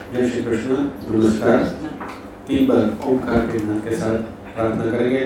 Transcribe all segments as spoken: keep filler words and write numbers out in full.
जय श्री कृष्ण। नमस्कार। तीन बार ओंकार के नाम के साथ प्रार्थना करेंगे।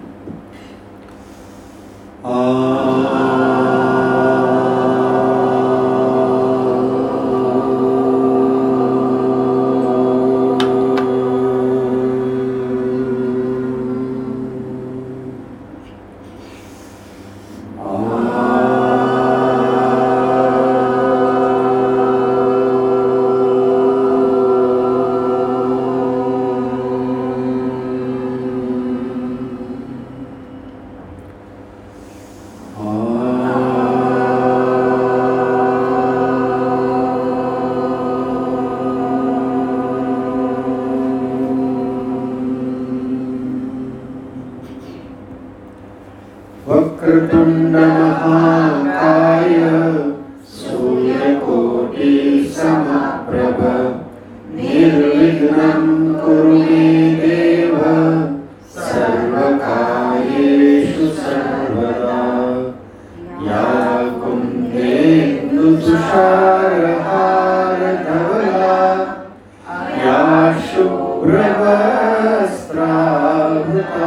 वक्रतुंड महाकाय सूर्यकोटि समप्रभ निर्विघ्नं कुरु मे देव सर्वकार्येषु सर्वदा। या कुन्देन्दु तुषारहारधवला या शुभ्रवस्त्रावृता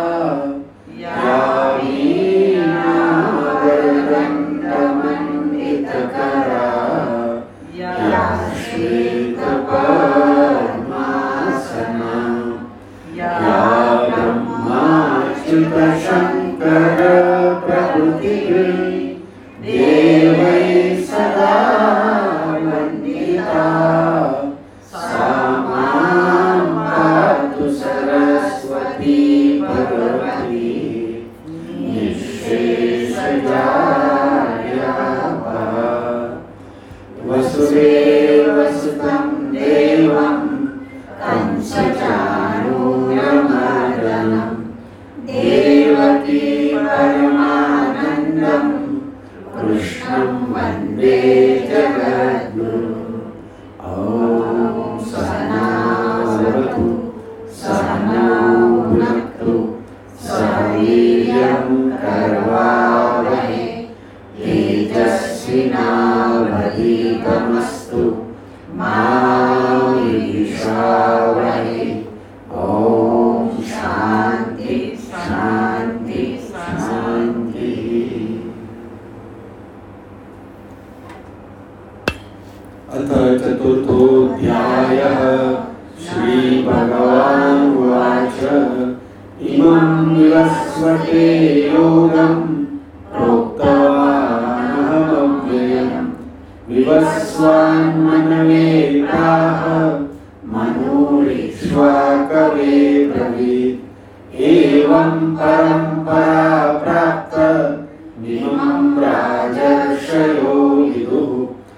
शंकर प्रभृतिभिः देवैः सदा वन्दिता। सा मां पातु सरस्वती भगवती निःशेषजाड्यापहा। वसुदेवसुतं देवं कंसचाणूरमर्दनम् देवकी परमानन्दं कृष्णं वन्दे जगद्गुरुं। ॐ सहना भवतु सहनौ भुनक्तु सह वीर्यं करवावहै तेजस्विनावधीतमस्तु मा विद्विषावहै। ॐ शान्ति शांति शांति। अथ चतुर्थोऽध्यायः। श्री भगवानुवाच इमं विवस्वते योगं प्रोक्तवानहमव्ययम् विवस्वान्मनवे प्राह मनूरिक्ष्वाकवे ब्रवीत्। एवं परंपरा प्राप्त इमं राजर्षयो विदुः।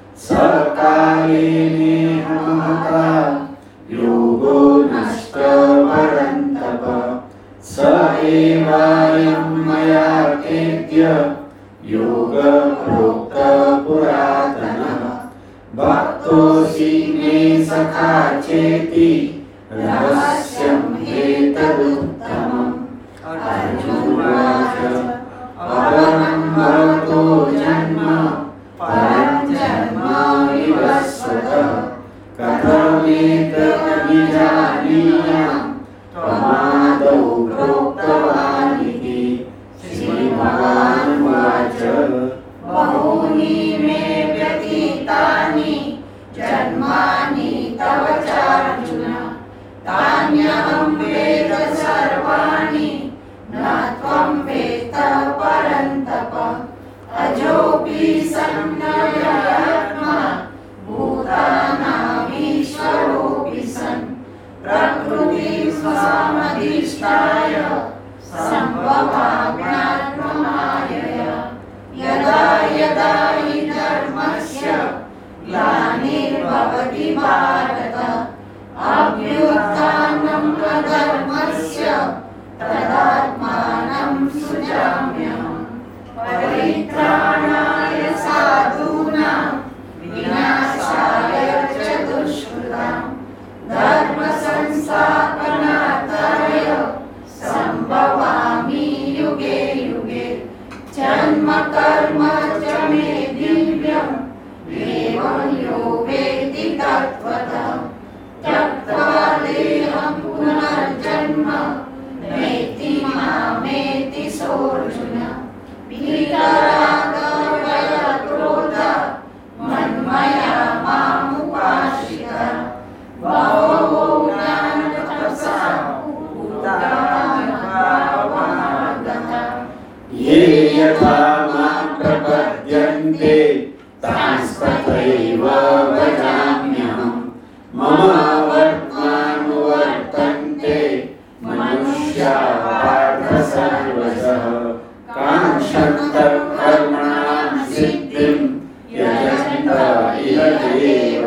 सकालेनेह महता योगो नष्ट परन्तप। स एवायं मया तेद्य योगः प्रोक्तः पुरातनः। भक्तोऽसि मे सखा चेति रहस्यं एतदुत्तमम्। अर्जुनोवाच अपरं भवतो जन्म परं जन्म विवस्वतः। कथमेतद्विजानीयाम् त्वमादौ प्रोक्तवानिति। श्रीभगवानुवाच बहूनि मे व्यतीतानि जन्मानि तव चार्जुन। तान्यहं वेद सर्वाणि न त्वं वेत्त परन्तप। अजोऽपि सन्नव्ययात्मा भूतानामीश्वरोऽपि सन् प्रकृतिं स्वामधिष्ठाय सम्भवाम्यात्ममायया। यदा यदा हि धर्मस्य ग्लानिर्भवति भारत अभ्युत्थानं अधर्मस्य तदात्मानं सृजाम्यहम्। परित्राणाय साधूनां विनाशाय च दुष्कृतां धर्म संस्थापनार्थाय संभवामि युगे युगे। जन्म कर्म च मे दिव्यम् एवं यो वेत्ति तत्त्वतः।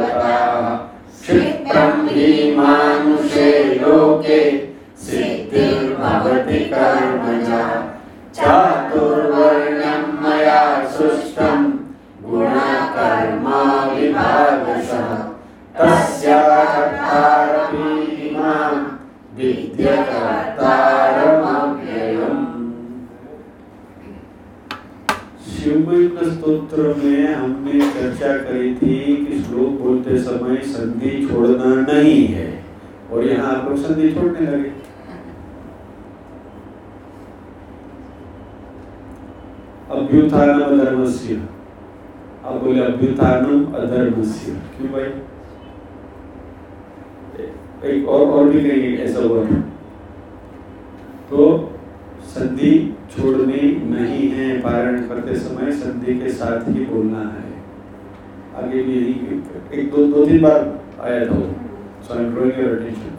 देवताः क्षिप्रं हि मानुषे लोके सिद्धिर्भवति कर्मजा चातुर्वर्ण्यं मया सृष्टं गुणकर्म विभागशः तस्याहर्तारपि मां विद्यकर्तारमव्ययम्। शिवमहिमा स्तोत्र में हमने चर्चा करी थी कि श्लोक बोलते समय संधि छोड़ना नहीं है, और यहाँ आप लोग संधि छोड़ने लगे। अभ्युत्थानम अधर्मस्य, आप बोले अभ्युत्थानम अधर्मस्य, क्यों भाई? एक और और भी कहीं ऐसा हुआ तो संधि छोड़नी नहीं है, पारायण करते समय संधि के साथ ही बोलना है। आगे भी यही एक दो दो तीन बार आया था, so I am drawing your attention.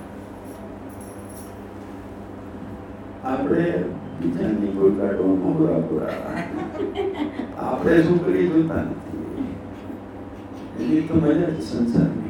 આપણે બીજાની કોઈ કાઢો મોગરા પૂરા આપણે શું કરી જોતા નથી, એની તો મજા જ સંસારની।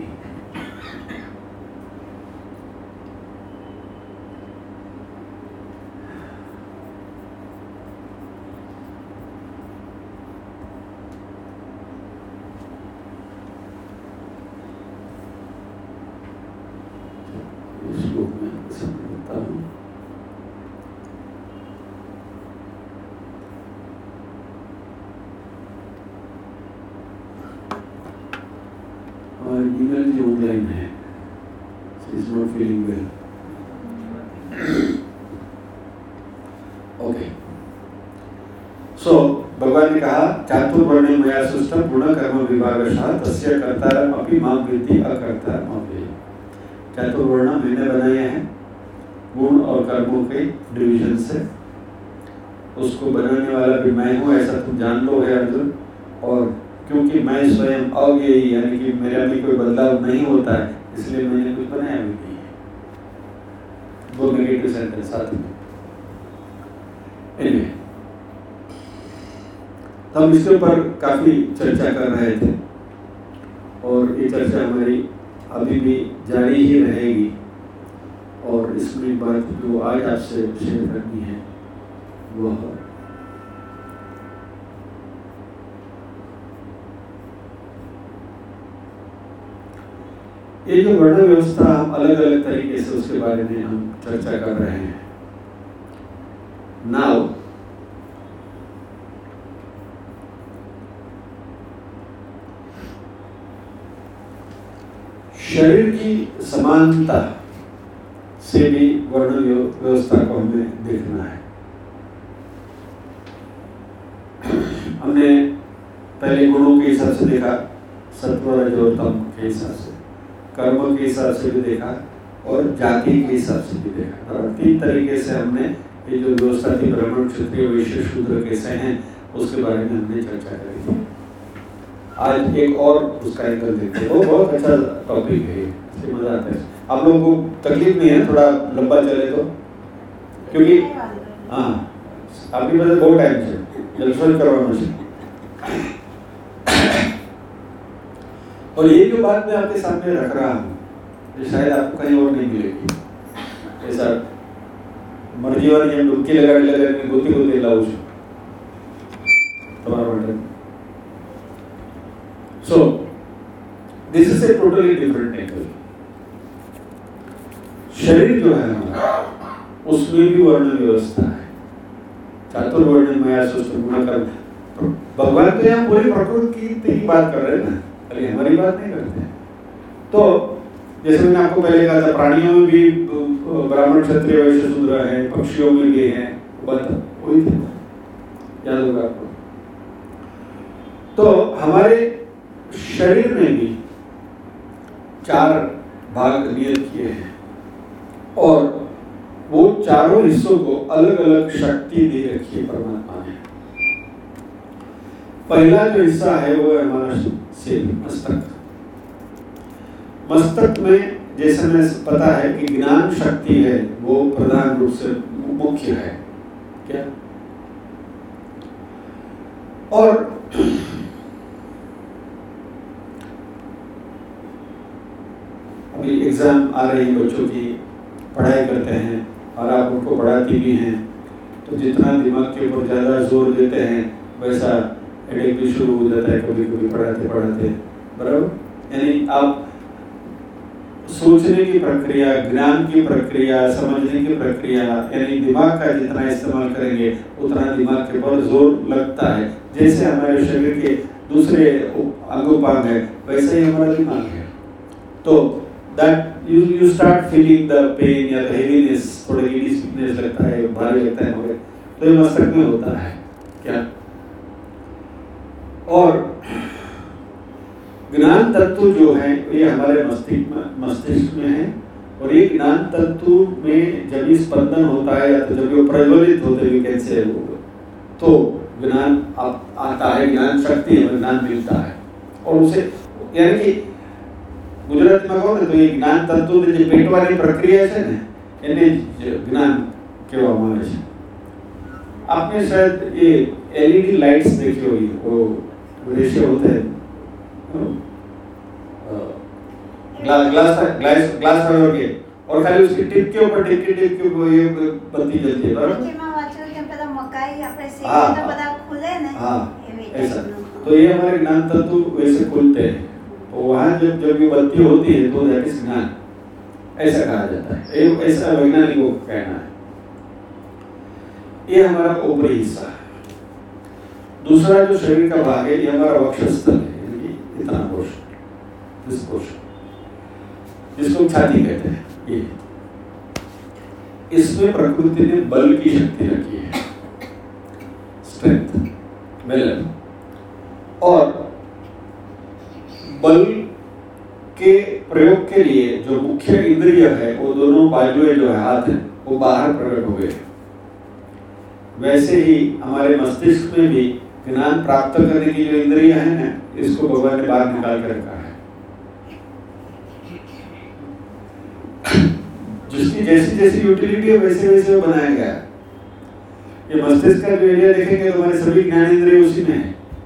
नीरज जी ऑनलाइन है, she is not feeling well. Okay. So भगवान ने कहा चातुर्वर्ण्यं मया सृष्टं गुणकर्म विभागशः तस्य कर्तारम् अपि मां विद्धि अकर्तारम् अव्ययम्। चातुर्वर्ण मैंने बनाए हैं गुण और कर्मों के डिवीजन से, उसको बनाने वाला भी मैं हूँ, ऐसा तुम जान लो है अर्जुन। और क्योंकि मैं स्वयं अव्ययी यानी कि मेरा भी कोई बदलाव नहीं होता है, इसलिए मैंने कुछ बनाया भी नहीं है। दो नेगेटिव सेंटेंस साथ में। anyway, हम इसके ऊपर काफी चर्चा कर रहे थे और ये चर्चा हमारी अभी भी जारी ही रहेगी। और इसमें बात जो आज आपसे शेयर करनी है वह ये जो वर्ण व्यवस्था हम अलग अलग तरीके से उसके बारे में हम चर्चा कर रहे हैं। नाउ शरीर की समानता से भी वर्ण व्यवस्था को हमें देखना है। हमने पहले गुणों के हिसाब से देखा, सत्व रज और तम के हिसाब से, कर्म के हिसाब से भी देखा और जाति के हिसाब से भी देखा। और तीन तरीके से हमने ये जो व्यवस्था थी ब्राह्मण क्षत्रिय वैश्य शूद्र कैसे हैं उसके बारे में हमने चर्चा करी थी। आज एक और उसका एंगल देखते हैं, वो बहुत अच्छा टॉपिक है, इससे मजा आता है। आप लोगों को तकलीफ नहीं है थोड़ा लंबा चले तो, क्योंकि हाँ आपकी वजह बहुत टाइम से जल्दी करवाना चाहिए। और ये जो बात मैं आपके सामने रख रहा हूँ ये शायद आपको कहीं और नहीं मिलेगी। ऐसा मर्जी वाली જેમ ડૂબકી લગાડી લગાડીને ગોતી ગોતી લાવું છું તમારા માટે। So this is a totally different angle। शरीर जो है हमारा उसमें भी वर्ण व्यवस्था है। चातुर्वर्ण मया सृष्टं गुणकर्म, भगवान तो यहाँ पूरी प्रकृति की बात कर रहे हैं ना, खाली हमारी बात नहीं करते हैं। तो जैसे मैंने आपको पहले कहा था प्राणियों में भी ब्राह्मण क्षत्रिय वैश्य शूद्र है, पक्षियों में भी है, बात वही थी, याद होगा आपको। तो हमारे शरीर में भी चार भाग नियत किए हैं और वो चारों हिस्सों को अलग अलग शक्ति दे रखी है परमात्मा ने। पहला जो हिस्सा है वो है हमारा सिर, मस्तक। मस्तक में जैसे हमें पता है कि ज्ञान शक्ति है वो प्रधान रूप से मुख्य है क्या, और अभी एग्ज़ाम आ रही है, बच्चों की पढ़ाई करते हैं और आप उनको पढ़ाती भी हैं, तो जितना दिमाग के ऊपर ज़्यादा जोर देते हैं वैसा हेडेक भी शुरू हो जाता है कभी कभी पढ़ाते पढ़ाते, बराबर। यानी आप सोचने की प्रक्रिया, ज्ञान की प्रक्रिया, समझने की प्रक्रिया, यानी दिमाग का जितना इस्तेमाल करेंगे उतना दिमाग के ऊपर जोर लगता है। जैसे हमारे शरीर के दूसरे अंगोपांग है वैसे ही हमारा दिमाग है। तो that you you start feeling the pain या द हेवीनेस, थोड़ी वीकनेस लगता है, भारी लगता है हमारे, तो ये मस्तक में होता है क्या। और ज्ञान तत्व जो है ये हमारे मस्तिष्क में मस्तिष्क में है, और ये ज्ञान तत्व में जब ये स्पंदन होता है या तो जब वो प्रज्वलित होते हुए कैसे तो ज्ञान आता है, ज्ञान शक्ति है, ज्ञान मिलता है। और उसे यानी कि गुजरात में કહો ને તો એ જ્ઞાન તત્વની જે પેટવાની પ્રક્રિયા છે ને એને જ્ઞાન કહેવામાં આવે છે। आपने शायद ये एलईडी लाइट्स देखी होगी, वो रेशे होते हैं glass glass glass glass fibre के, और खाली उसकी टिप के ऊपर टिप के टिप के ये बत्ती जलती है, बराबर। એમાં વાંચ્યું કે પેલા મકાઈ આપણે हाँ, શેરીએ તો બધા ખુલે ને हाँ, એવી ऐसा। टाइपનું। तो ये हमारे ज्ञान तत्व वैसे खुलते हैं, तो वहाँ जब जब ये बत्ती होती है तो दैट इज ज्ञान, ऐसा कहा जाता है। ये ऐसा वैज्ञानिकों का कहना है। ये हमारा ऊपरी हिस्सा है। दूसरा जो शरीर का भाग है ये हमारा वक्षस्थल है, यानी इतना पोर्शन, दिस पोर्शन जिसको छाती कहते हैं। ये इसमें प्रकृति ने बल की शक्ति रखी है, स्ट्रेंथ, बैलेंस। और बल के प्रयोग के लिए जो मुख्य इंद्रिय है वो दोनों बाजुएं जो है हाथ है वो बाहर प्रकट हो गए। वैसे ही हमारे मस्तिष्क में भी ज्ञान प्राप्त करने की जो इंद्रिय है ना, इसको भगवान ने बाहर निकाल कर रखा है। जिसकी जैसी जैसी यूटिलिटी है वैसे वैसे वो बनाया गया है। ये मस्तिष्क का जो एरिया देखेंगे तो हमारे सभी ज्ञान इंद्रिय उसी में है,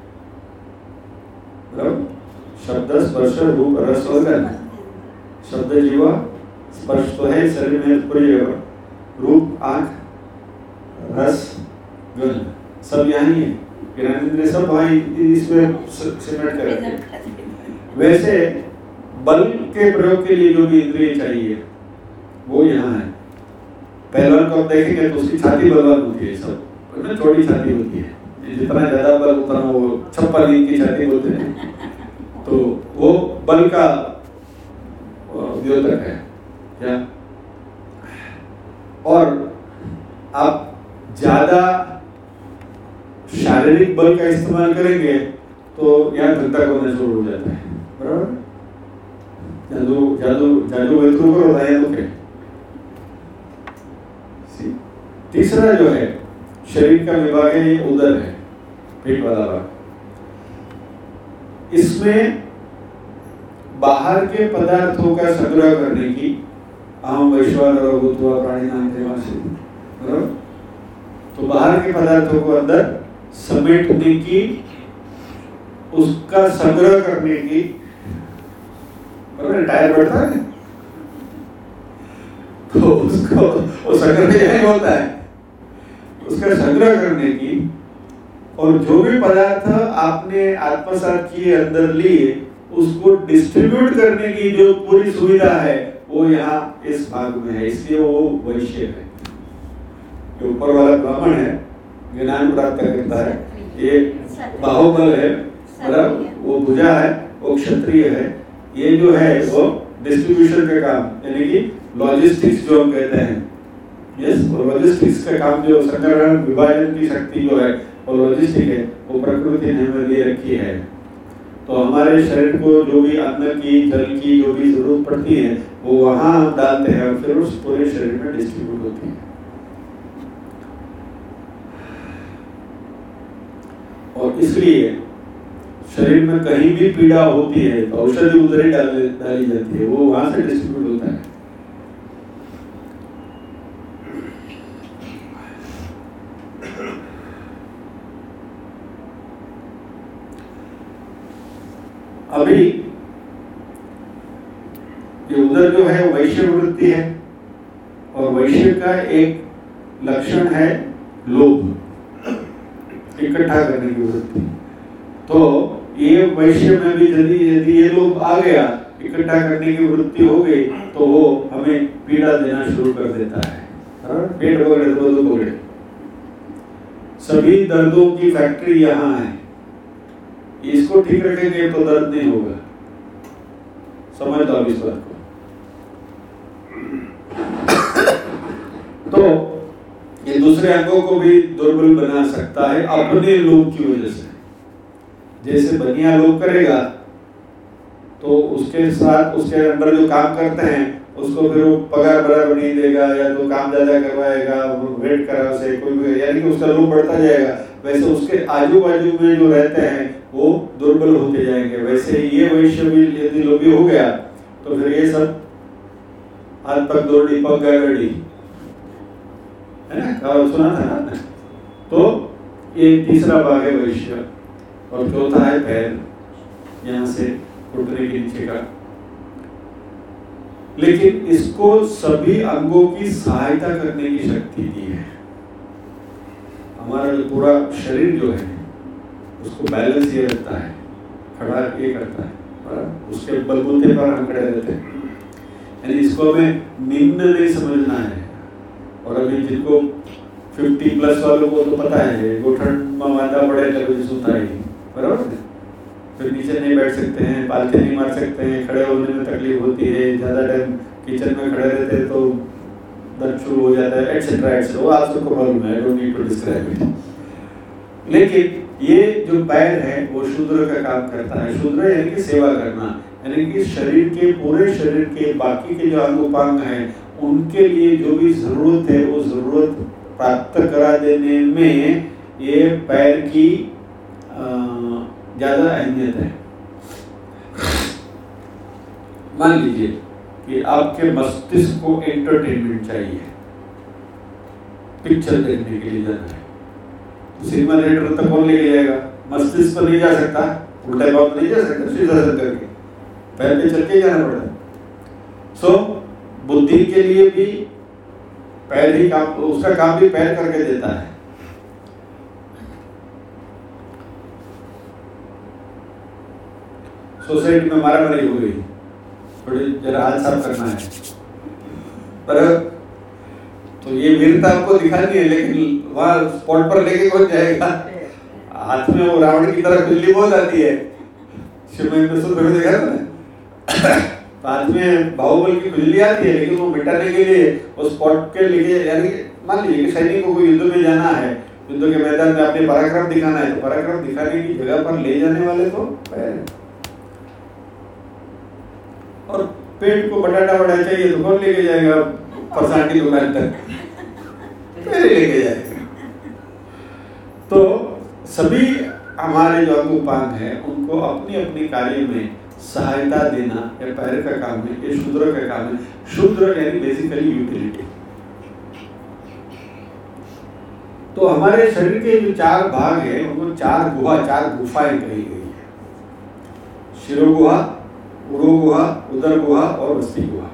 शब्द, स्पर्श, रूप, रस और गंध। शब्द जीवा, स्पर्श तो है शरीर में पूरी जगह, रूप आँख, रस गंध सब यहाँ ही है, ज्ञानेंद्रिय सब भाई इसमें सिमट कर रखे। वैसे बल के प्रयोग के लिए जो भी इंद्रिय चाहिए वो यहाँ है। पहलवान को आप देखेंगे तो उसकी छाती बलवान होती है, सब छोटी छाती होती है, जितना ज्यादा बल उतना वो छप्पन इंच की छाती बोलते हैं, तो वो बल का द्योतक है क्या। और आप ज्यादा शारीरिक बल का इस्तेमाल करेंगे तो यहाँ धंधा होना शुरू हो जाता है, बराबर। जादू जादू जादू वेतरू करो लाया तो क्या। तीसरा जो है शरीर का विभाग है ये उदर है, पेट वाला भाग। इसमें बाहर के पदार्थों का संग्रह करने की अहम वैश्वानरो भूत्वा प्राणिनां देवांसि, बराबर। तो बाहर के पदार्थों को अंदर समेटने की, उसका संग्रह करने की, बराबर। टायर बढ़ता है तो उसको वो संग्रह यही होता है, उसका संग्रह करने की। और जो भी पदार्थ आपने आत्मसात किए, अंदर लिए, उसको डिस्ट्रीब्यूट करने की जो पूरी सुविधा है वो यहाँ इस भाग में है, इसलिए वो वैश्य है। जो ऊपर वाला ब्राह्मण है, ज्ञान प्राप्त करता है, ये बाहुबल है, बराबर, वो भुजा है, वो क्षत्रिय है। ये जो है वो डिस्ट्रीब्यूशन का काम, यानी कि लॉजिस्टिक्स जो हम कहते हैं, यस, लॉजिस्टिक्स का काम जो संग्रहण विभाजन की शक्ति जो है वो लॉजिस्टिक है, वो प्रकृति ने हमें दे रखी है। तो हमारे शरीर को जो भी अन्न की, जल की जो भी जरूरत पड़ती है वो वहाँ हम डालते हैं और फिर उस पूरे शरीर में डिस्ट्रीब्यूट होती है। और इसलिए शरीर में कहीं भी पीड़ा होती है तो औषधि उधर ही डाल डाली जाती है, वो वहां से डिस्ट्रीब्यूट होता है। अभी ये उधर जो है वैश्य वृत्ति है, और वैश्य का एक लक्षण है लोभ, इकट्ठा करने की वृत्ति। तो ये वैश्य में भी यदि यदि ये लोभ आ गया, इकट्ठा करने की वृत्ति हो गई, तो वो हमें पीड़ा देना शुरू कर देता है। पेट पकड़े तो पकड़े, सभी दर्दों की फैक्ट्री यहाँ है। इसको ठीक रखेंगे तो दर्द नहीं होगा, समझ लो इस बात को। तो ये दूसरे अंगों को भी दुर्बल बना सकता है अपने लोभ की वजह से। जैसे बनिया लोभ करेगा तो उसके साथ उसके अंदर जो काम करते हैं उसको फिर वो पगार बराबर नहीं देगा, या तो काम ज्यादा करवाएगा, वेट करा उसे कोई, यानी कि उसका लोभ बढ़ता जाएगा। वैसे उसके आजू बाजू में जो रहते हैं वो दुर्बल होते जाएंगे। वैसे ये वैश्य भी यदि लोभी हो गया तो फिर ये सब हाथ पग दौड़ी पग गड़ी है ना, कहावत सुना था ना। तो ये तीसरा भाग है वैश्य, और चौथा है पैर, यहाँ से घुटने के नीचे का। लेकिन इसको सभी अंगों की सहायता करने की शक्ति दी है। हमारा जो पूरा शरीर जो है उसको बैलेंस ये रखता है, खड़ा ये करता है, और उसके बलबूते पर हम खड़े रहते हैं। यानी इसको हमें निम्न नहीं समझना है। और अभी जिनको फिफ्टी प्लस वालों को तो पता है, घुटन में वादा पड़े तो सुनता ही, बराबर। फिर नीचे नहीं बैठ सकते हैं, पालते नहीं मार सकते हैं, खड़े होने में तकलीफ होती है, ज़्यादा टाइम किचन में खड़े रहते हैं तो दर्द शुरू हो जाता है, एटसेट्रा एटसेट्रा। वो आप सबको मालूम है, I don't need to describe it. लेकिन ये जो पैर है वो शूद्र का काम करता है। शूद्र यानी कि सेवा करना, यानी कि शरीर के पूरे शरीर के बाकी के जो अंग उपांग हैं उनके लिए जो भी जरूरत है वो जरूरत प्राप्त करा देने में ये पैर की ज्यादा अहमियत है। मान लीजिए कि आपके मस्तिष्क को एंटरटेनमेंट चाहिए, पिक्चर देखने के लिए जाना है, सिनेमा थिएटर तक कौन लेके जाएगा? मस्तिष्क पर नहीं जा सकता, उल्टा बात नहीं जा सकता, शीर्षासन करके पैर पे चल के जाना पड़ता है। सो बुद्धि के लिए भी पैर ही काम, उसका काम भी पैर करके देता है। सोसाइटी में मारा मारी हो गई, थोड़ी जरा हाथ साफ करना है, पर तो ये वीरता आपको दिखानी है, लेकिन वहाँ स्पॉट पर लेके कौन जाएगा? हाथ में वो रावण की तरह खुजली बहुत आती है, शिव में देखा ना, हाथ में बाहुबल की खुजली आती है, लेकिन वो मिटाने के लिए उस स्पॉट के लिए, यानी मान लीजिए कि सैनिकों को युद्ध में जाना है, युद्ध के मैदान में अपने पराक्रम दिखाना है, तो पराक्रम दिखाने की जगह पर ले जाने वाले तो पैर। और पेट को बटाटा बड़ा चाहिए तो कौन लेके जाएगा फरसान की दुकान तक? पैर लेके जाएगा। तो सभी हमारे जो अंग उपांग है उनको अपनी अपनी कार्य में सहायता देना या पैर का काम है, ये शूद्र का काम है। शूद्र यानी बेसिकली यूटिलिटी। तो हमारे शरीर के जो चार भाग हैं उनको चार गुहा, चार गुफाएं कही गई है। शिरो गुहा, उरो गुहा, उदर गुहा और वस्ती गुहा।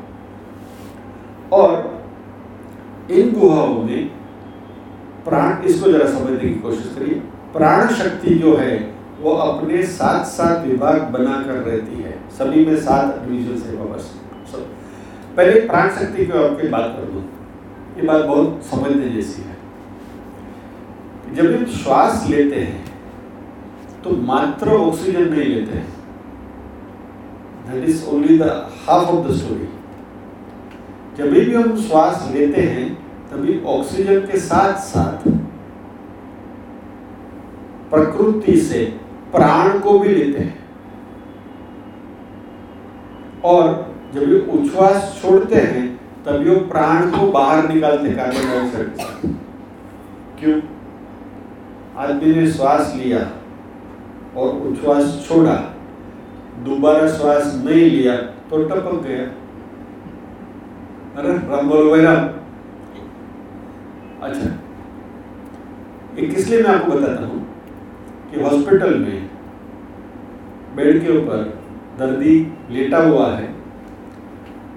और इन गुहाओं में प्राण, इसको जरा समझने की कोशिश करिए। प्राण शक्ति जो है वो अपने सात सात विभाग बनाकर रहती है, सभी में सात डिविजन है बस। पहले प्राण शक्ति की आपकी बात कर दूं, ये बात बहुत समझने जैसी है। जब हम श्वास लेते हैं तो मात्र ऑक्सीजन नहीं लेते हैं, that is only the half of the story. जब भी हम श्वास लेते हैं तभी ऑक्सीजन के साथ साथ प्रकृति से प्राण को भी लेते हैं, और जब ये उच्छ्वास छोड़ते हैं तभी वो प्राण को बाहर निकालते हैं कार्बन डाइऑक्साइड से। क्यों? आदमी ने श्वास लिया और उच्छ्वास छोड़ा, दोबारा श्वास नहीं लिया तो टपक गया। अरे राम बोलो भाई राम। अच्छा, ये किस लिए मैं आपको बताता हूँ कि हॉस्पिटल में बेड के ऊपर दर्दी लेटा हुआ है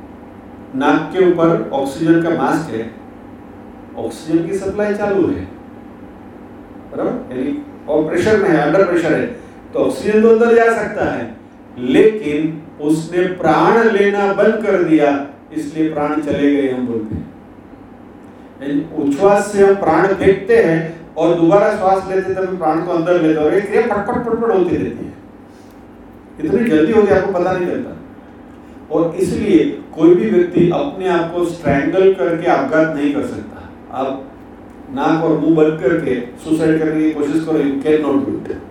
नाक के ऊपर ऑक्सीजन का मास्क है, ऑक्सीजन की सप्लाई चालू है, बराबर, यानी और प्रेशर में है, अंडर प्रेशर है, तो ऑक्सीजन तो अंदर जा सकता है, लेकिन उसने प्राण लेना बंद कर दिया, इसलिए प्राण चले गए हम बोलते हैं। उच्छ्वास से हम प्राण फेंकते हैं और दोबारा श्वास लेते तब प्राण को अंदर लेते हैं और एक क्रिया पटपट पटपट होती रहती है, इतनी जल्दी होती है आपको पता नहीं चलता। और इसलिए कोई भी व्यक्ति अपने आप को स्ट्रैंगल करके अपघात नहीं कर सकता। आप नाक और मुंह बंद करके सुसाइड करने की कोशिश करो, you can not do it,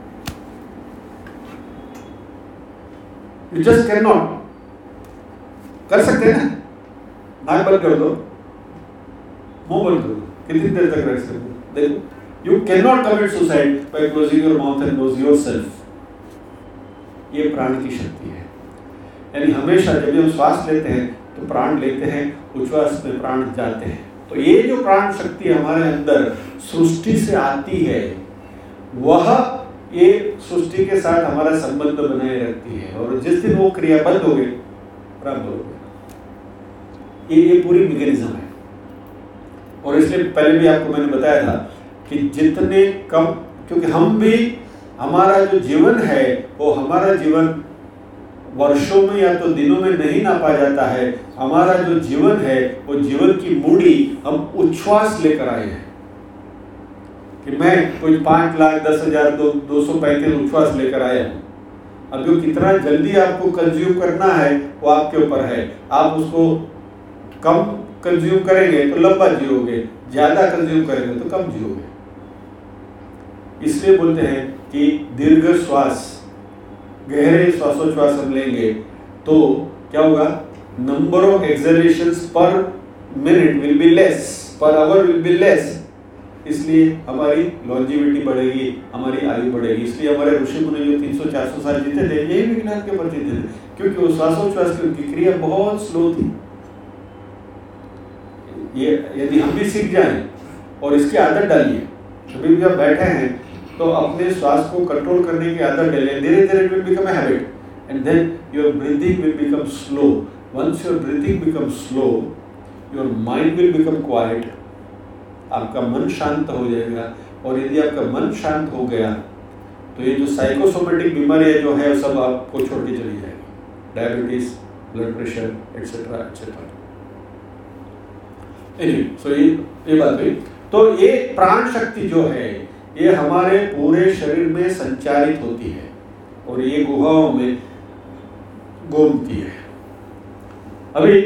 you just can not. कर सकते हैं ना, नाक बंद कर दो, मुंह बंद करो, कितनी देर तक रह सकते हो? देखो, you cannot commit suicide by closing your mouth and lose yourself. ये प्राण की शक्ति है। यानी हमेशा जब भी हम श्वास लेते हैं तो प्राण लेते हैं, उच्छ्वास में प्राण जाते हैं। तो ये जो प्राण शक्ति हमारे अंदर सृष्टि से आती है, वह ये सृष्टि के साथ हमारा संबंध बनाए रखती है, और जिस दिन वो क्रिया बंद हो गई, प्राण बंद हो गया। ये ये पूरी मैकेनिज्म है। और इसलिए पहले भी आपको मैंने बताया था कि जितने कम, क्योंकि हम भी, हमारा जो जीवन है वो हमारा जीवन वर्षों में या तो दिनों में नहीं नापा जाता है। हमारा जो जीवन है वो जीवन की मूड़ी हम उच्छ्वास लेकर आए हैं कि मैं कोई पाँच लाख दस हजार दो दो सौ पैंतीस उच्छ्वास लेकर आया हूँ। अब जो कितना जल्दी आपको कंज्यूम करना है वो आपके ऊपर है। आप उसको कम कंज्यूम करेंगे तो लंबा जियोगे, ज्यादा कंज्यूम करेंगे तो कम जियोगे। इसलिए बोलते हैं कि दीर्घ श्वास, गहरे श्वासोच्छ्वास हम लेंगे तो क्या होगा, number of exhalations per minute will be less, per hour will be less. इसलिए हमारी लॉन्जिविटी बढ़ेगी, हमारी आयु बढ़ेगी। इसलिए हमारे ऋषि मुनि जो तीन सौ चार सौ साल जीते थे, यही विज्ञान के ऊपर जीते थे, क्योंकि वो श्वासोच्छ्वास की उनकी क्रिया बहुत स्लो थी। ये यदि हम भी सीख जाएं और इसकी आदत डालिए, कभी भी आप बैठे हैं तो अपने श्वास को कंट्रोल करने की आदत डालिए, धीरे धीरे it will become a habit and then your breathing will become slow. Once your breathing become slow, your mind will become quiet, आपका मन शांत हो जाएगा। और यदि आपका मन शांत हो गया तो ये जो साइकोसोमेटिक बीमारियां जो है सब आपको छोड़ के चली जाएगी, diabetes, blood pressure etcetera etcetera. So ये ये बात हुई। तो ये प्राण शक्ति जो है ये हमारे पूरे शरीर में संचारित होती है और ये गुहाओं में घूमती है। अभी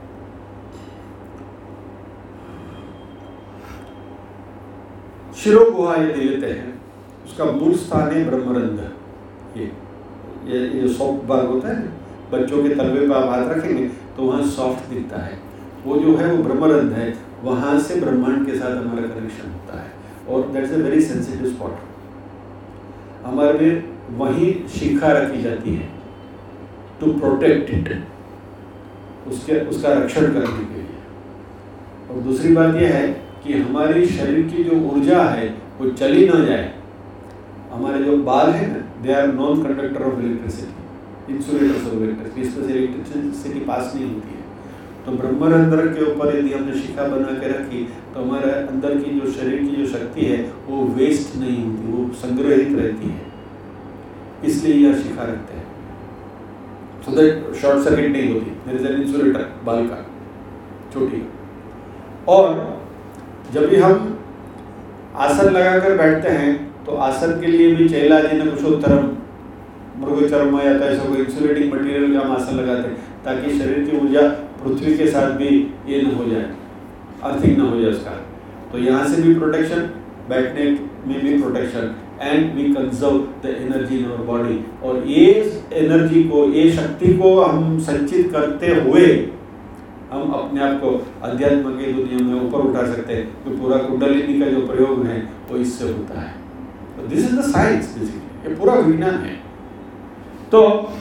शिरो गुहा यदि लेते हैं, उसका मूल स्थान है ब्रह्मरंध्र। ये ये ये सॉफ्ट भाग होता है, बच्चों के तलवे पर आप हाथ रखेंगे तो वहाँ सॉफ्ट दिखता है, वो जो है वो ब्रह्मरंध्र है। वहाँ से ब्रह्मांड के साथ हमारा कनेक्शन होता है और that's a very sensitive spot. हमारे में वहीं शिखा रखी जाती है टू प्रोटेक्ट इट, उसके उसका रक्षण करने के लिए। और दूसरी बात यह है कि हमारी शरीर की जो ऊर्जा है वो चली ना जाए। हमारे जो बाल है ना, they are non conductor of electricity, insulators of electricity, इसमें से इलेक्ट्रिसिटी पास नहीं होती है। तो ब्रह्मरंध्र के ऊपर यदि हमने शिखा बना के रखी तो हमारे अंदर की जो शरीर की जो शक्ति है वो वेस्ट नहीं होती, वो संग्रहित रहती है। इसलिए यह शिखा रखते हैं, सो दैट शॉर्ट सर्किट नहीं होती। देयर इज एन इंसुलेटर बाल का छोटी। और जब भी हम आसन लगाकर बैठते हैं तो आसन के लिए भी चैलाजी ने कुशोत्तरम, मृगचर्म या ऐसा कोई इंसुलेटिंग मटेरियल का हम आसन लगाते हैं ताकि शरीर की ऊर्जा पृथ्वी के साथ भी ये न हो जाए, अर्थिंग न हो जाए उसका। तो यहाँ से भी प्रोटेक्शन, बैठने में भी protection, and we conserve the energy in our body. और ये एनर्जी को, ये शक्ति को हम संचित करते हुए हम अपने आप को अध्यात्म की दुनिया में ऊपर उठा सकते हैं। तो पूरा कुंडलिनी का जो प्रयोग है वो इससे होता है। तो this is the science basically, ये पूरा विज्ञान है। तो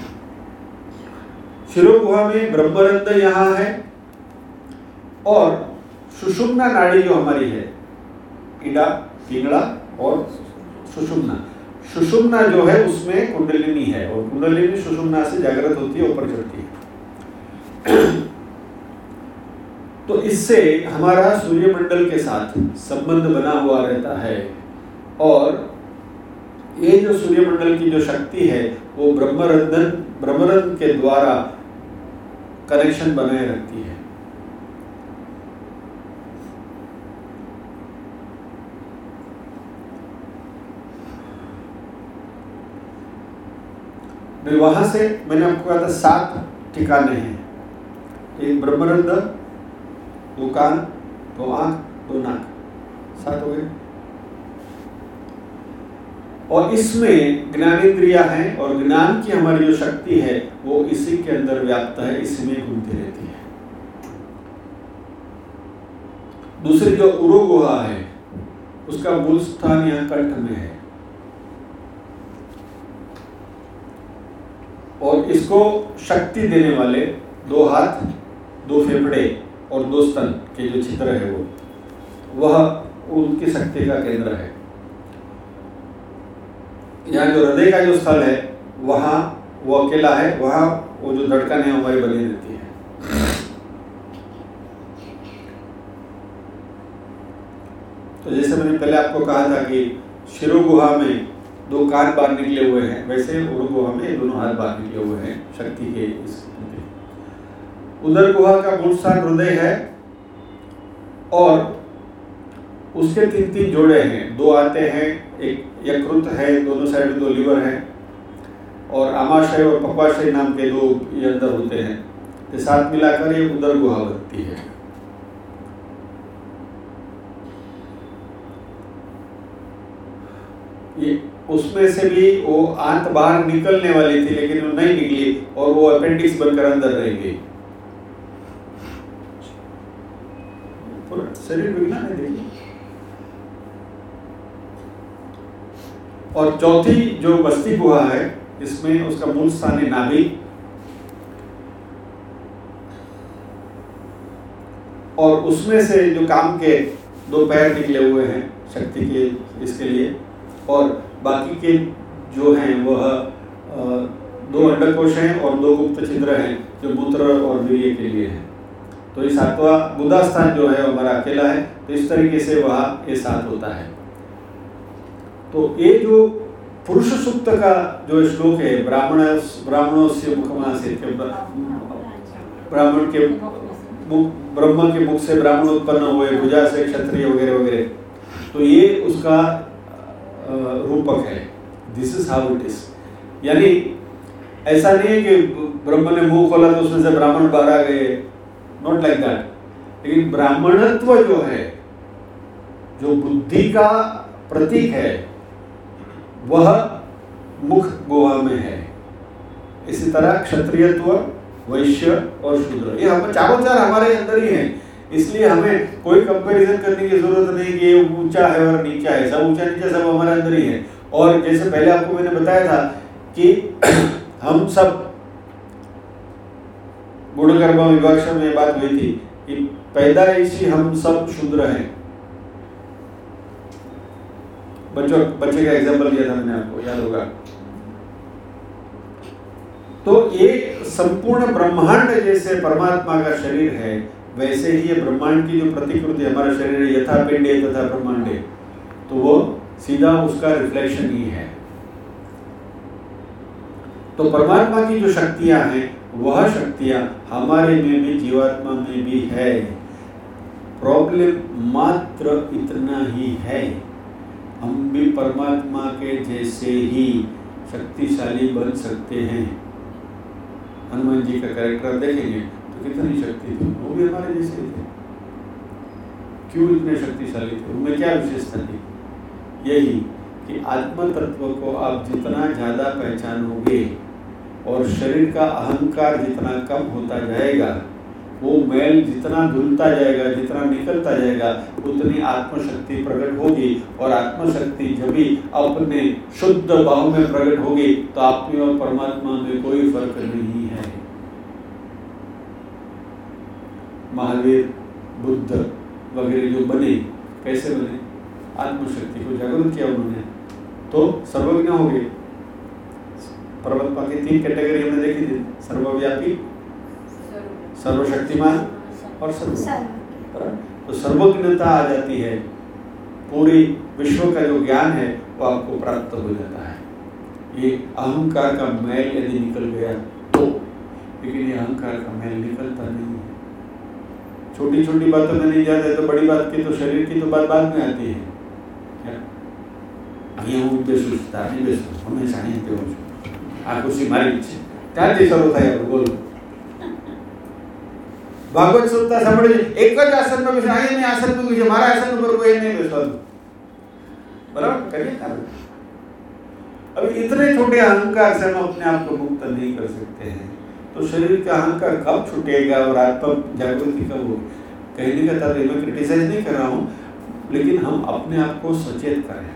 शिरो गुहा में ब्रह्मरंध्र यहाँ है और सुषुम्ना नाड़ी जो हमारी है, इड़ा, पिंगला और सुषुम्ना। सुषुम्ना जो है उसमें कुंडलिनी है और कुंडलिनी सुषुम्ना से जागृत होती है, ऊपर चढ़ती है। तो इससे हमारा सूर्यमंडल के साथ संबंध बना हुआ रहता है और ये जो सूर्यमंडल की जो शक्ति है वो ब्रह्मरंधन ब्रह्मरंध्र के द्वारा कनेक्शन बनाए रखती है। वहां से मैंने आपको कहा था सात ठिकाने हैं। एक ब्रह्मरंध्र, दो कान, दो आंख, दो नाक, सात हो गए। और इसमें ज्ञानेंद्रिया है और ज्ञान की हमारी जो शक्ति है वो इसी के अंदर व्याप्त है, इसी में घूमती रहती है। दूसरी जो उरु गुहा है उसका मूल स्थान यहाँ कंठ में है और इसको शक्ति देने वाले दो हाथ, दो फेफड़े और दो स्तन के जो चित्र है वो वह उनकी शक्ति का केंद्र है। यहाँ जो हृदय का जो स्थल है वहाँ वो अकेला है, वहाँ वो जो धड़कन है हमारी बनी रहती है। तो जैसे मैंने पहले आपको कहा था कि शिरो गुहा में दो कान बाहर निकले हुए हैं, वैसे उरु गुहा में दोनों हाथ बाहर निकले हुए हैं शक्ति के इस। उदर गुहा का मूल स्थान हृदय है और उसके तीन तीन जोड़े हैं, दो आते हैं, एक यकृत है, दोनों साइड में दो लीवर हैं और आमाशय और पक्वाशय नाम के दो ये अंदर होते हैं। तो साथ मिलाकर ये उदर गुहा बनती है। ये उसमें से भी वो आंत बाहर निकलने वाली थी लेकिन वो नहीं निकली और वो अपेंडिक्स बनकर अंदर रह गई। पूरा शरीर विज्ञान है, देखिए। और चौथी जो बस्ती गुहा है इसमें उसका मूल स्थान है नाभि और उसमें से जो काम के दो पैर निकले हुए हैं शक्ति के इसके लिए और बाकी के जो हैं वह दो अंडकोश हैं और दो गुप्त छिद्र हैं जो मूत्र और वीर्य के लिए हैं। तो ये सातवां बुधा स्थान जो है हमारा अकेला है, तो इस तरीके से वहाँ ये सात होता है। तो ये जो पुरुष सूक्त का जो श्लोक है, ब्राह्मण ब्राह्मणों से मुखमासित, ब्राह्मण के मुख ब्रह्मा के मुख से ब्राह्मण उत्पन्न हुए, भुजा से क्षत्रिय वगैरह वगैरह, तो ये उसका रूपक है। This is how it is. यानी ऐसा नहीं है कि ब्रह्मा ने मुंह खोला तो उसमें से ब्राह्मण बाहर आ गए, नॉट लाइक दैट। लेकिन ब्राह्मणत्व जो है, जो बुद्धि का प्रतीक है, वह मुख गुहा में है। इसी तरह क्षत्रियत्व, वैश्य और शूद्र, ये हम चारों चार हमारे अंदर ही हैं। इसलिए हमें कोई कंपैरिजन करने की जरूरत नहीं कि ये ऊंचा है और नीचा है, सब ऊंचा नीचा सब हमारे अंदर ही है। और जैसे पहले आपको मैंने बताया था कि हम सब गुणकर्म विभाग में बात हुई थी कि पैदाइशी हम सब शूद्र हैं। बच्चों बच्चे का एग्जाम्पल दिया था मैंने आपको, याद होगा। तो ये संपूर्ण ब्रह्मांड जैसे परमात्मा का शरीर है, वैसे ही ये ब्रह्मांड की जो प्रतिकृति हमारा शरीर है, यथा पिंड है तथा ब्रह्मांड है, तो वो सीधा उसका रिफ्लेक्शन ही है। तो परमात्मा की जो शक्तियां हैं वह शक्तियां हमारे में भी, जीवात्मा में भी है। प्रॉब्लम मात्र इतना ही है, हम भी परमात्मा के जैसे ही शक्तिशाली बन सकते हैं। हनुमान जी का कैरेक्टर देखेंगे तो कितनी शक्ति थी, वो भी हमारे जैसे थे। क्यों इतने शक्तिशाली थे, उनमें क्या विशेषता थी? यही कि आत्म तत्व को आप जितना ज़्यादा पहचानोगे और शरीर का अहंकार जितना कम होता जाएगा, वो मैल जितना धुलता जाएगा, जितना निकलता जाएगा, उतनी आत्मशक्ति प्रकट होगी। और आत्मशक्ति जब भी अपने शुद्ध भाव में प्रकट होगी तो आप में और परमात्मा में कोई फर्क नहीं है। महावीर, बुद्ध वगैरह जो बने, कैसे बने? आत्मशक्ति को जागृत किया उन्होंने, तो सर्वज्ञ हो गए। परमात्मा की तीन कैटेगरी हमने देखी थी, सर्वव्यापी, सर्वशक्तिमान और सर्व। सर्व। तो सर्वज्ञता आ जाती है, पूरी विश्व का जो ज्ञान है वो आपको प्राप्त हो जाता है। ये अहंकार का मैल यदि निकल गया तो, लेकिन ये अहंकार का मैल निकलता नहीं है। छोटी छोटी बातों में नहीं जाता है तो बड़ी बात की तो शरीर की तो बात बाद में आती है। क्या અહીંયા હું બેસું તારી બેસું હંમેશા અહીં બેહું છું, આ ખુશી મારી જ છે, ત્યાંથી શરૂ થાય આપણું બોલો। ભાગવત સુનતા સાંભળે એક જ આસનમાં બેસે, અહીંયા મેં આસન મૂક્યું છે, મારા આસન ઉપર કોઈ નહીં બેસવાનું, બરાબર કરીએ ना। अब इतने छोटे अहंकार से हम अपने आप को मुक्त नहीं कर सकते हैं, तो शरीर का अहंकार कब छूटेगा और आत्मा जागृति कब होगी? कहने का तात्पर्य मैं क्रिटिसाइज नहीं कर रहा हूँ, लेकिन हम अपने आप को सचेत करें।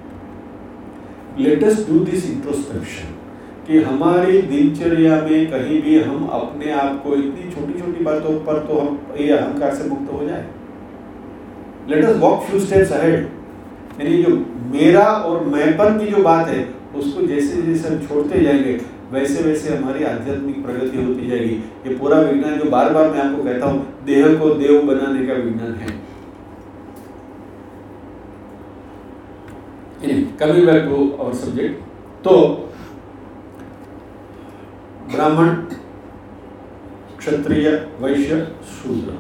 Let us do this introspection कि हमारी दिनचर्या में कहीं भी हम अपने आप को इतनी छोटी छोटी बातों पर तो हम ये अहंकार से मुक्त हो जाए। Let us walk few steps ahead, यानी जो मेरा और मैंपन की जो बात है उसको जैसे जैसे हम छोड़ते जाएंगे वैसे वैसे हमारी आध्यात्मिक प्रगति होती जाएगी। ये पूरा विज्ञान जो बार बार मैं आपको कहता हूँ, देह को देव बनाने का विज्ञान है। Coming back to our subject, तो ब्राह्मण, क्षत्रिय, वैश्य, शूद्र,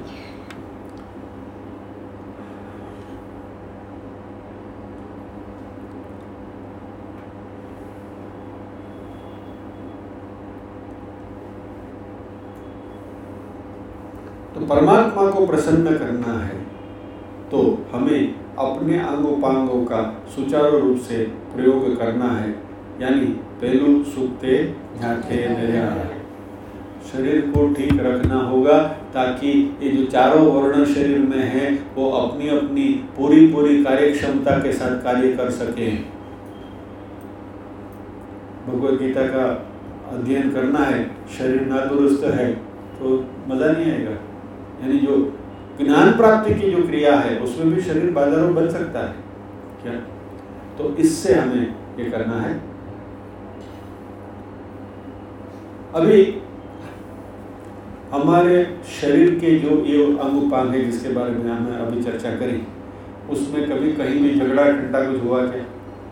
तो परमात्मा को प्रसन्न करना है तो हमें अपने अंगोपांगों का सुचारू रूप से प्रयोग करना है। यानी पहलू सुखते झांके नया, शरीर को ठीक रखना होगा ताकि ये जो चारों वर्ण शरीर में है वो अपनी अपनी पूरी पूरी कार्यक्षमता के साथ कार्य कर सके। भगवद गीता का अध्ययन करना है, शरीर ना दुरुस्त है तो मजा नहीं आएगा। यानी जो ज्ञान प्राप्ति की जो क्रिया है उसमें भी शरीर बाधारूप बन सकता है क्या? तो इससे हमें ये करना है। अभी हमारे शरीर के जो ये अंग उपांग है जिसके बारे में हमने अभी चर्चा करी, उसमें कभी कहीं भी झगड़ा ठंडा कुछ हुआ क्या?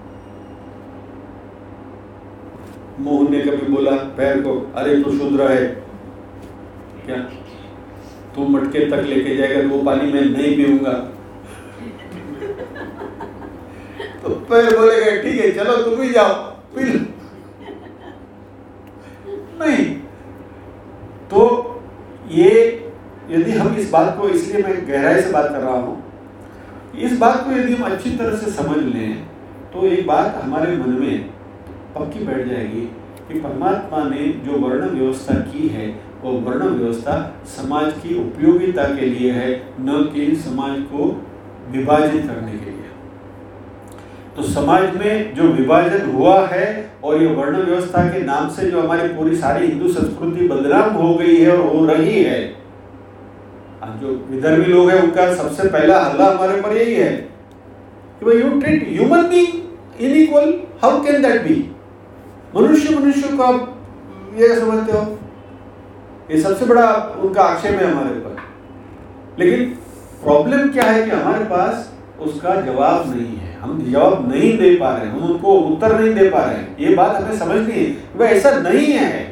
मोह ने कभी बोला पैर को, अरे तू शूद्र है क्या? तू मटके तक लेके जाएगा तो वो पानी मैं नहीं पीऊंगा। तो पैर बोलेगा ठीक है चलो तुम ही जाओ पी लो। नहीं, तो ये यदि हम इस बात को, इसलिए मैं गहराई से बात कर रहा हूं, इस बात को यदि हम अच्छी तरह से समझ लें तो एक बात हमारे मन में पक्की बैठ जाएगी कि परमात्मा ने जो वर्ण व्यवस्था की है वो वर्ण व्यवस्था समाज की उपयोगिता के लिए है, न कि समाज को विभाजित करने के लिए। तो समाज में जो विभाजन हुआ है और ये वर्ण व्यवस्था के नाम से जो हमारी पूरी सारी हिंदू संस्कृति बदनाम हो गई है और हो रही है, आज जो विदर्भी लोग हैं उनका सबसे पहला हल्ला हमारे पर यही है कि भाई you treat human being inequal, how can that be? मनुष्य मनुष्य को आप ये समझते हो, ये सबसे बड़ा उनका आक्षेप है हमारे ऊपर। लेकिन प्रॉब्लम क्या है कि हमारे पास उसका जवाब नहीं है, हम जवाब नहीं दे पा रहे हैं, हम उनको उत्तर नहीं दे पा रहे हैं। ये बात हमें समझनी है, वह ऐसा नहीं है।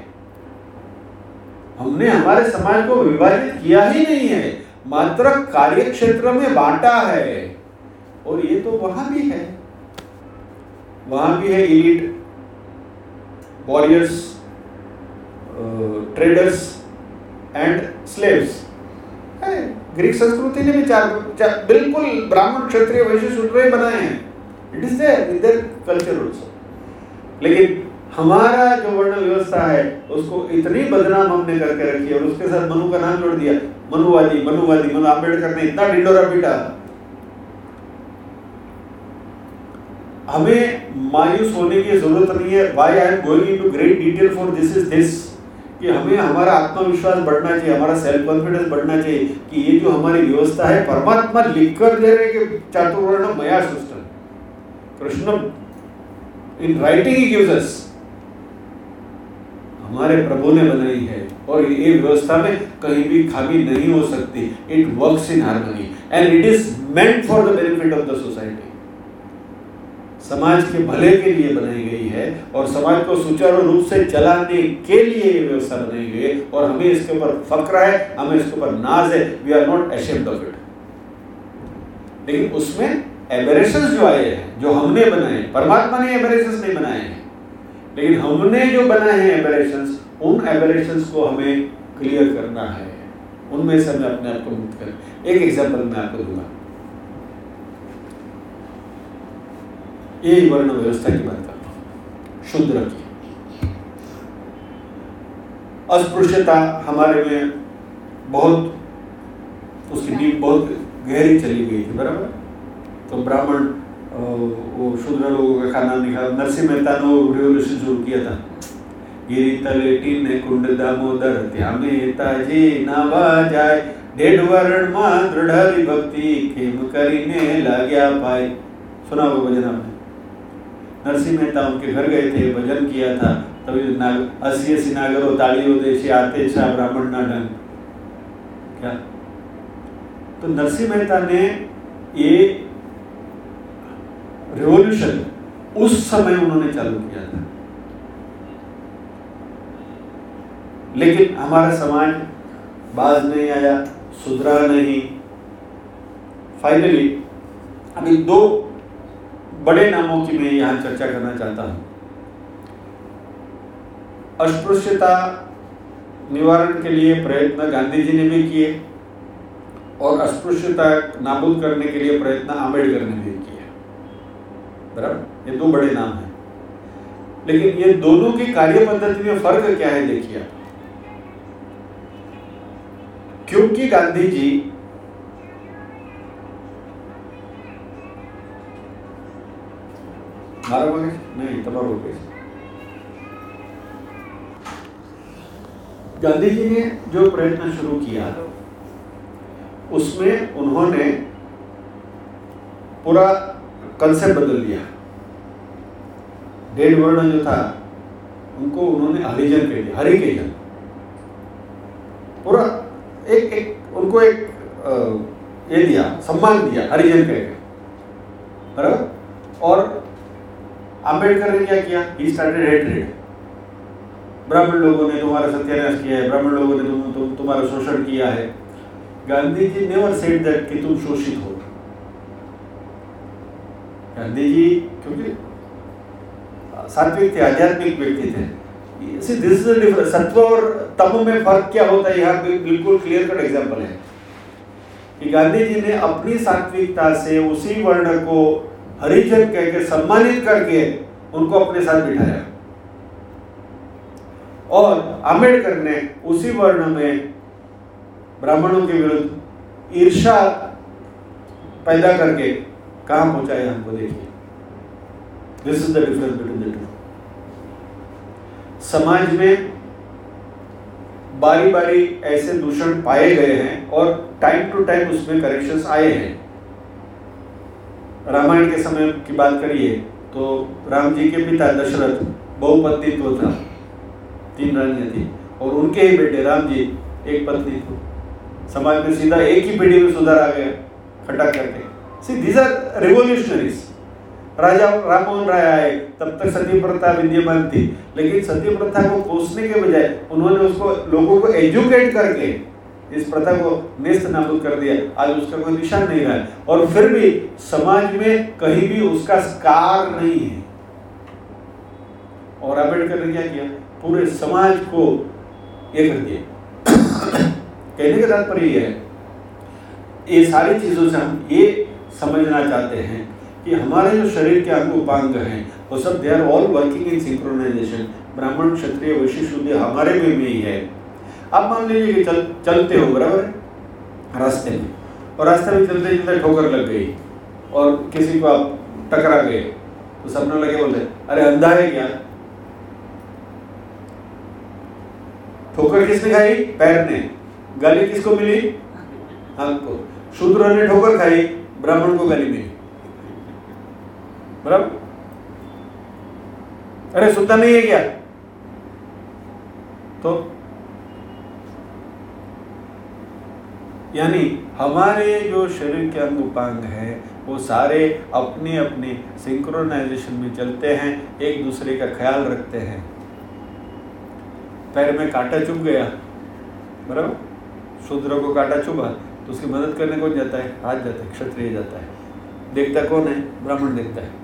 हमने हमारे समाज को विभाजित किया ही नहीं है, मात्र कार्य क्षेत्र में बांटा है। और ये तो वहां भी है, वहां भी है elite, warriors, traders and slaves. Greek संस्कृति ने भी चार, चार बिल्कुल ब्राह्मण, क्षत्रिय, वैश्य, शूद्र ही बनाए हैं। It is there in their culture also. लेकिन हमारा जो वर्ण व्यवस्था है उसको इतनी बदनाम हमने करके रखी है और उसके साथ मनु का नाम जोड़ दिया, मनुवादी मनुवादी मनु आम्बेडकर ने इतना ढिंडोरा पीटा। हमें मायूस होने की जरूरत नहीं है। Why I am going into great detail for this is this कि हमें हमारा आत्मविश्वास बढ़ना चाहिए, हमारा सेल्फ कॉन्फिडेंस बढ़ना चाहिए कि ये जो हमारी व्यवस्था है परमात्मा लिखकर दे रहे कि चातुर्वर्ण मया सृष्टम। Krishna in writing he gives us, हमारे प्रभु ने बनाई है और ये व्यवस्था में कहीं भी खामी नहीं हो सकती। It works in harmony and it is meant for the benefit of the society. समाज के भले के लिए बनाई गई है और समाज को सुचारू रूप से चलाने के लिए ये व्यवस्था बनाई गई है और हमें इसके ऊपर फक्र है, हमें इसके ऊपर नाज है। We are not ashamed of it. लेकिन उसमें एबरेशंस जो आए हैं, जो हमने बनाए, परमात्मा ने एबरेशंस नहीं बनाए हैं, लेकिन हमने जो बनाए हैं एबरेशंस, उन एबरेशंस को हमें क्लियर करना है, उनमें से हमें अपने आप को मुक्त कर। एक एग्जांपल मैं आपको दूंगा। ये वर्ण व्यवस्था की बात करता हूँ, शूद्र की। अस्पृश्यता हमारे में बहुत, उसकी नींव बहुत गहरी चली गई थी, बराबर। तो ब्राह्मण वो शूद्र लोगों का खाना नहीं खा। नरसिंह मेहता ने रिवोल्यूशन शुरू किया था। गिरी तलेटी ने कुंड दामोदर त्यामे ताजे नावा जाय डेढ़ वर्ण मा दृढ़ भक्ति खेम करीने लाग्या पाए। सुना वो भजन आपने? नरसिंह मेहता उनके घर गए थे, भजन किया था, तभी नाग अस्सी अस्सी नागरो तालियों देशी आते छा ब्राह्मण ना ढंग। क्या? तो नरसिंह मेहता ने ये रिवॉल्यूशन उस समय उन्होंने चालू किया था। लेकिन हमारा समाज बाज नहीं आया, सुधरा नहीं। फाइनली अभी दो बड़े नामों की मैं यहां चर्चा करना चाहता हूं। अस्पृश्यता निवारण के लिए प्रयत्न गांधी जी ने भी किए और अस्पृश्यता नाबूद करने के लिए प्रयत्न आंबेडकर ने भी किया, बराबर। ये दो बड़े नाम हैं, लेकिन ये दोनों की कार्य पद्धति में फर्क क्या है देखिए। क्योंकि गांधी जी मारो मगे नहीं तबारो पे गांधी जी ने जो प्रयत्न शुरू किया उसमें उन्होंने पूरा कंसेप्ट बदल दिया। डेढ़ वर्ण जो था उनको उन्होंने हरिजन कह दिया, हरि के जन। पूरा एक एक उनको एक आ, ये दिया, सम्मान दिया, हरिजन कह के, बराबर। और आंबेडकर ने क्या किया? He started hatred. ब्राह्मण लोगों ने तुम्हारा सत्यानाश किया है, ब्राह्मण लोगों ने तुम, तुम तुम्हारा शोषण किया है। Gandhi ji never said that कि तुम शोषित हो। गांधी जी क्योंकि सात्विक थे, आध्यात्मिक व्यक्ति थे। See, this is the difference. सत्व और तम में फर्क क्या होता है, यहाँ बिल्कुल क्लियर कट एग्जांपल है कि गांधी जी ने अपनी सात्विकता से उसी वर्ण को हरिजन कह के सम्मानित करके उनको अपने साथ बिठाया, और आंबेडकर ने उसी वर्ण में ब्राह्मणों के विरुद्ध ईर्ष्या पैदा करके कहां पहुंचाया हमको देखिए। This is the difference between the two. समाज में बारी बारी ऐसे दूषण पाए गए हैं और टाइम टू टाइम उसमें करेक्शंस आए हैं। रामायण के समय की बात करिए तो राम जी के पिता दशरथ बहुपत्नीत्व था, तीन रानियां थी, और उनके ही बेटे राम जी एक पत्नी थे। समाज में सीधा एक ही पीढ़ी में सुधार आ गया खटक करके। See these are revolutionaries. Raja Rammohan Roy आए तब तक सती प्रथा विद्यमान थी, लेकिन सती प्रथा को कोसने के बजाय उन्होंने उसको लोगों को एजुकेट करके इस प्रथा को नेस्त नाबूद कर दिया। आज उसका कोई निशान नहीं रहा है, और फिर भी समाज में कहीं भी उसका स्कार नहीं है। और आंबेडकर ने क्या किया? पूरे समाज को ये कर दिया। कहने का तात्पर्य ये है, ये सारी चीजों से हम ये समझना चाहते हैं कि हमारे जो शरीर के अंग उपांग हैं वो सब they are all working in synchronisation. Brahmin Kshatriya वैश्य शूद्र हमारे में भी है। आप मान लीजिए कि चल चलते हो, बराबर है, रास्ते में, और रास्ते में चलते चलते ठोकर लग गई और किसी को आप टकरा गए, तो सबने लगे बोलते अरे अंधा है क्या? ठोकर किसने खाई? पैर ने। गाली किसको मिली? आंख को। शूद्र ने ठोकर खाई, ब्राह्मण को गाली मिली, बराबर। अरे सुनता नहीं है क्या? तो यानी हमारे जो शरीर के अंग उपांग हैं वो सारे अपने अपने सिंक्रोनाइजेशन में चलते हैं, एक दूसरे का ख्याल रखते हैं। पैर में कांटा चुभ गया, बराबर, शूद्र को कांटा चुभा तो उसकी मदद करने कौन जाता है? हाथ जाता है, क्षत्रिय जाता है। देखता कौन है? ब्राह्मण देखता है।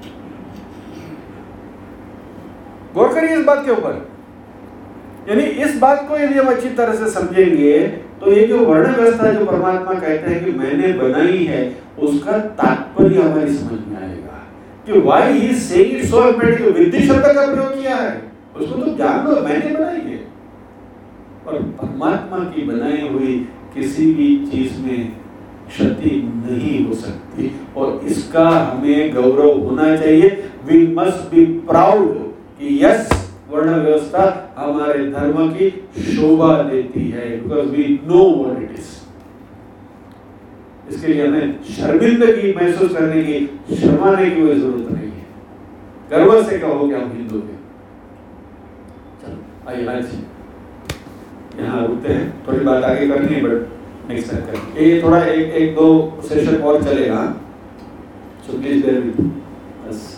गौर करिए इस बात के ऊपर। यानी इस बात को यदि हम अच्छी तरह से समझेंगे तो ये जो वर्ण व्यवस्था जो परमात्मा कहते हैं कि मैंने बनाई है, उसका तात्पर्य हमारी समझ में आएगा कि why he saying it so empathetic. विद्धि शब्द का प्रयोग किया है, उसको तो जान लो मैंने बनाई है। और परमात्मा की बनाई हुई किसी भी चीज में क्षति नहीं हो सकती और इसका हमें गौरव होना चाहिए। वी मस्ट बी प्राउड कि यस, वर्ण व्यवस्था हमारे धर्म की शोभा देती है, because we know what it is. इसके लिए हमें शर्मिंदगी महसूस करने की, शर्माने की कोई जरूरत नहीं है। गर्व से कहो कि हम हिंदू हैं। चलो आइए आज यहाँ रुकते हैं, थोड़ी बात आगे करनी है बट नेक्स्ट टाइम करेंगे। ये थोड़ा एक एक दो सेशन और चलेगा, so please bear with us.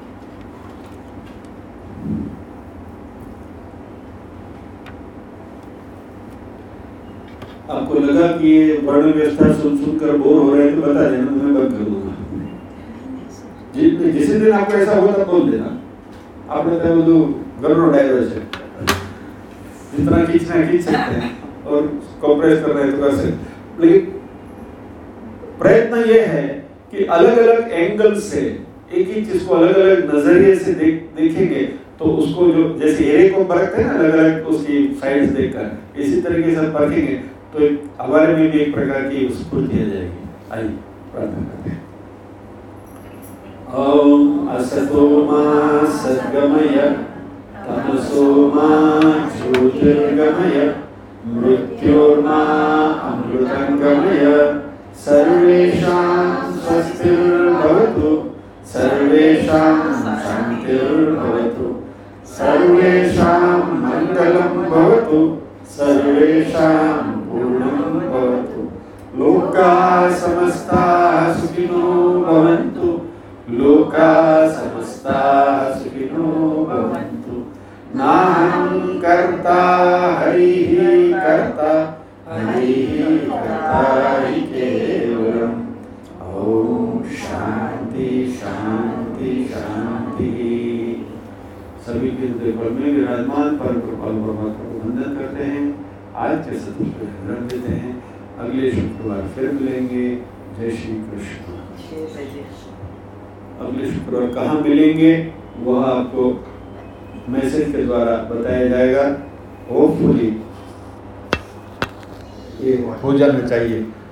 आपको लगा कि ये वर्ण व्यवस्था सुन सुनकर बोर हो रहे हैं तो बता देना, मैं बंद कर दूंगा। जिस दिन आपको ऐसा हो तब बोल देना। आपने कहा वो गर्नो डाइवर्जन जितना खींचना खींच सकते हैं और कॉम्प्रेस कर रहे हैं तो कर सकते। लेकिन प्रयत्न ये है कि अलग अलग एंगल से एक ही चीज को अलग अलग नजरिए से देख देखेंगे तो उसको जो जैसे एरे को परखते हैं अलग अलग उसकी साइड्स देखकर, इसी तरीके से परखेंगे तो हमारे में भी एक प्रकार की स्फूर्ति आ जाएगी। आइए प्रार्थना करते हैं। ओम असतो मा सद्गमय तमसो मा ज्योतिर्गमय मृत्योर्मा अमृतंगमय सर्वेषां स्वस्तिर्भवतु सर्वेषां शान्तिर्भवतु सर्वेषां मङ्गलं भवतु सर्वेषां पूर्णं भवतु। लोकाः समस्ताः सुखिनो भवन्तु लोकाः समस्ताः सुखिनो भवन्तु। नाहं कर्ता हरिः कर्ता हरिः कर्ता हि केवलम्। ओम शांति शांति शांति। सभी के हृदय पर में विराजमान परम कृपालु परमात्मा को वंदन करते हैं। आज के सत्र को रख देते हैं, अगले शुक्रवार फिर मिलेंगे। जय श्री कृष्ण। अगले शुक्रवार कहाँ मिलेंगे वह आपको मैसेज के द्वारा बताया जाएगा। होपफुली ये हो जाना चाहिए।